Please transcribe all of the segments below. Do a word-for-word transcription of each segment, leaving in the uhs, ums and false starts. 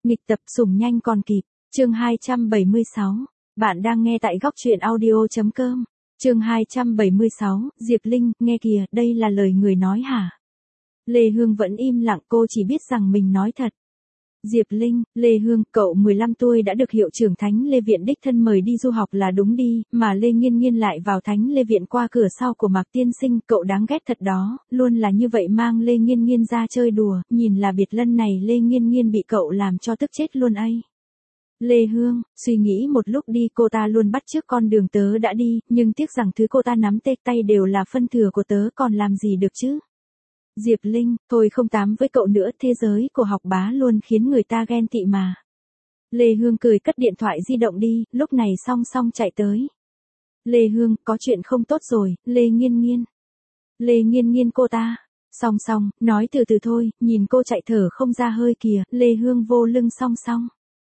Nghịch tập sủng nhanh còn kịp, chương hai trăm bảy mươi sáu. Bạn đang nghe tại góc truyện audio.com. Chương hai trăm bảy mươi sáu, Diệp Linh, nghe kìa, đây là lời người nói hả? Lê Hương vẫn im lặng, cô chỉ biết rằng mình nói thật. Diệp Linh, Lê Hương, cậu mười lăm tuổi đã được hiệu trưởng Thánh Lê Viện đích thân mời đi du học là đúng đi, mà Lê Nghiên Nghiên lại vào Thánh Lê Viện qua cửa sau của Mạc Tiên Sinh, cậu đáng ghét thật đó, luôn là như vậy mang Lê Nghiên Nghiên ra chơi đùa, nhìn là biệt lân này Lê Nghiên Nghiên bị cậu làm cho tức chết luôn ấy. Lê Hương, suy nghĩ một lúc đi, cô ta luôn bắt chước con đường tớ đã đi, nhưng tiếc rằng thứ cô ta nắm tê tay đều là phân thừa của tớ, còn làm gì được chứ? Diệp Linh, thôi không tám với cậu nữa, thế giới của học bá luôn khiến người ta ghen tị mà. Lê Hương cười cất điện thoại di động đi, lúc này Song Song chạy tới. Lê Hương, có chuyện không tốt rồi, Lê Nghiên Nghiên. Lê Nghiên Nghiên cô ta. Song Song, nói từ từ thôi, nhìn cô chạy thở không ra hơi kìa, Lê Hương vô lưng Song Song.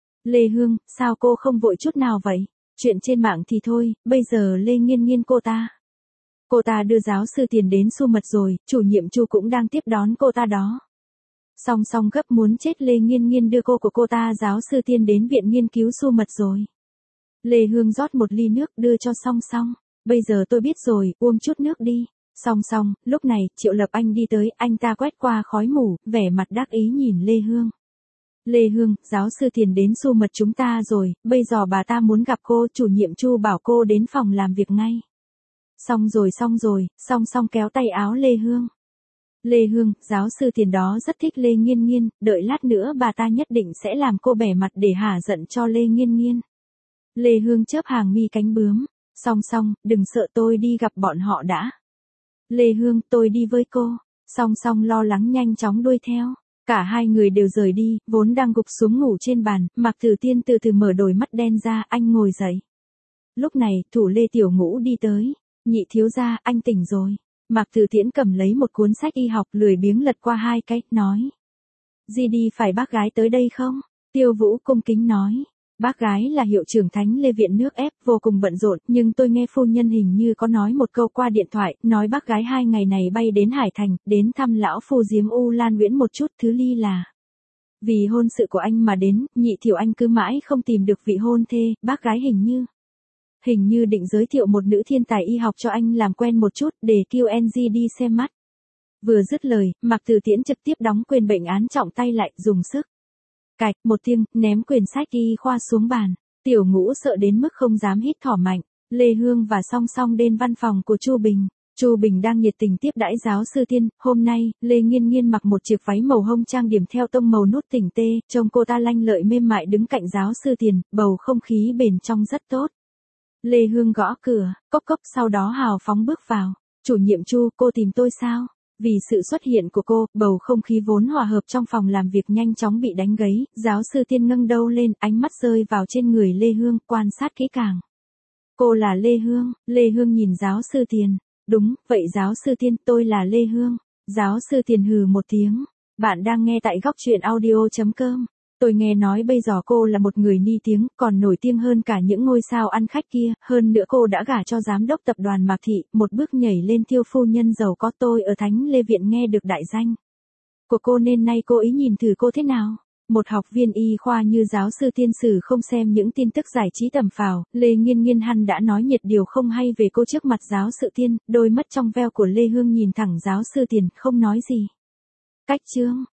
Lê Hương, sao cô không vội chút nào vậy? Chuyện trên mạng thì thôi, bây giờ Lê Nghiên Nghiên cô ta. Cô ta đưa giáo sư Tiền đến Xu Mật rồi, chủ nhiệm Chu cũng đang tiếp đón cô ta đó. Song Song gấp muốn chết, Lê Nghiên Nghiên đưa cô của cô ta giáo sư Tiên đến viện nghiên cứu Xu Mật rồi. Lê Hương rót một ly nước đưa cho Song Song. Bây giờ tôi biết rồi, uống chút nước đi. Song Song, lúc này, Triệu Lập Anh đi tới, anh ta quét qua khói mù, vẻ mặt đắc ý nhìn Lê Hương. Lê Hương, giáo sư Tiền đến Xu Mật chúng ta rồi, bây giờ bà ta muốn gặp cô, chủ nhiệm Chu bảo cô đến phòng làm việc ngay. Xong rồi xong rồi, Song Song kéo tay áo Lê Hương. Lê Hương, giáo sư Tiền đó rất thích Lê Nghiên Nghiên, đợi lát nữa bà ta nhất định sẽ làm cô bẻ mặt để hả giận cho Lê Nghiên Nghiên. Lê Hương chớp hàng mi cánh bướm. Song Song, đừng sợ, tôi đi gặp bọn họ đã. Lê Hương, tôi đi với cô. Song Song lo lắng nhanh chóng đuôi theo. Cả hai người đều rời đi, vốn đang gục xuống ngủ trên bàn, Mạc Tử Tiên từ từ mở đôi mắt đen ra, anh ngồi dậy. Lúc này, thủ Lê Tiểu Ngũ đi tới. Nhị thiếu gia, anh tỉnh rồi. Mạc Tử Tiễn cầm lấy một cuốn sách y học, lười biếng lật qua hai cái, nói. Di đi phải bác gái tới đây không? Tiêu Vũ cung kính nói. Bác gái là hiệu trưởng Thánh Lê Viện nước ép, vô cùng bận rộn, nhưng tôi nghe phu nhân hình như có nói một câu qua điện thoại, nói bác gái hai ngày này bay đến Hải Thành, đến thăm lão phu Diếm U Lan Nguyễn một chút, thứ ly là. Vì hôn sự của anh mà đến, nhị thiểu anh cứ mãi không tìm được vị hôn thê, bác gái hình như. Hình như định giới thiệu một nữ thiên tài y học cho anh làm quen một chút, để kêu en giê đi xem mắt. Vừa dứt lời, Mạc Tử Tiễn trực tiếp đóng quyền bệnh án trọng tay lại, dùng sức. Cạch, một tiếng, ném quyển sách y khoa xuống bàn. Tiểu Ngũ sợ đến mức không dám hít thở mạnh. Lê Hương và Song Song đến văn phòng của Chu Bình. Chu Bình đang nhiệt tình tiếp đãi giáo sư Tiên. Hôm nay, Lê Nghiên Nghiên mặc một chiếc váy màu hông trang điểm theo tông màu nút tỉnh tê, trông cô ta lanh lợi mềm mại đứng cạnh giáo sư Tiền, bầu không khí bên trong rất tốt. Lê Hương gõ cửa, cốc cốc, sau đó hào phóng bước vào. Chủ nhiệm Chu, cô tìm tôi sao? Vì sự xuất hiện của cô, bầu không khí vốn hòa hợp trong phòng làm việc nhanh chóng bị đánh gãy, giáo sư Tiên ngẩng đầu lên, ánh mắt rơi vào trên người Lê Hương, quan sát kỹ càng. Cô là Lê Hương, Lê Hương nhìn giáo sư Tiền. Đúng, vậy giáo sư Tiên, tôi là Lê Hương. Giáo sư Tiền hừ một tiếng. Bạn đang nghe tại góc truyện audio.com. Tôi nghe nói bây giờ cô là một người ni tiếng, còn nổi tiếng hơn cả những ngôi sao ăn khách kia, hơn nữa cô đã gả cho giám đốc tập đoàn Mạc Thị, một bước nhảy lên tiêu phu nhân giàu có. Tôi ở Thánh Lê Viện nghe được đại danh của cô nên nay cô ý nhìn thử cô thế nào. Một học viên y khoa như giáo sư Tiên sử không xem những tin tức giải trí tầm phào, Lê Nghiên Nghiên hẳn đã nói nhiệt điều không hay về cô trước mặt giáo sư Tiên, đôi mắt trong veo của Lê Hương nhìn thẳng giáo sư Tiền, không nói gì. Cách chương.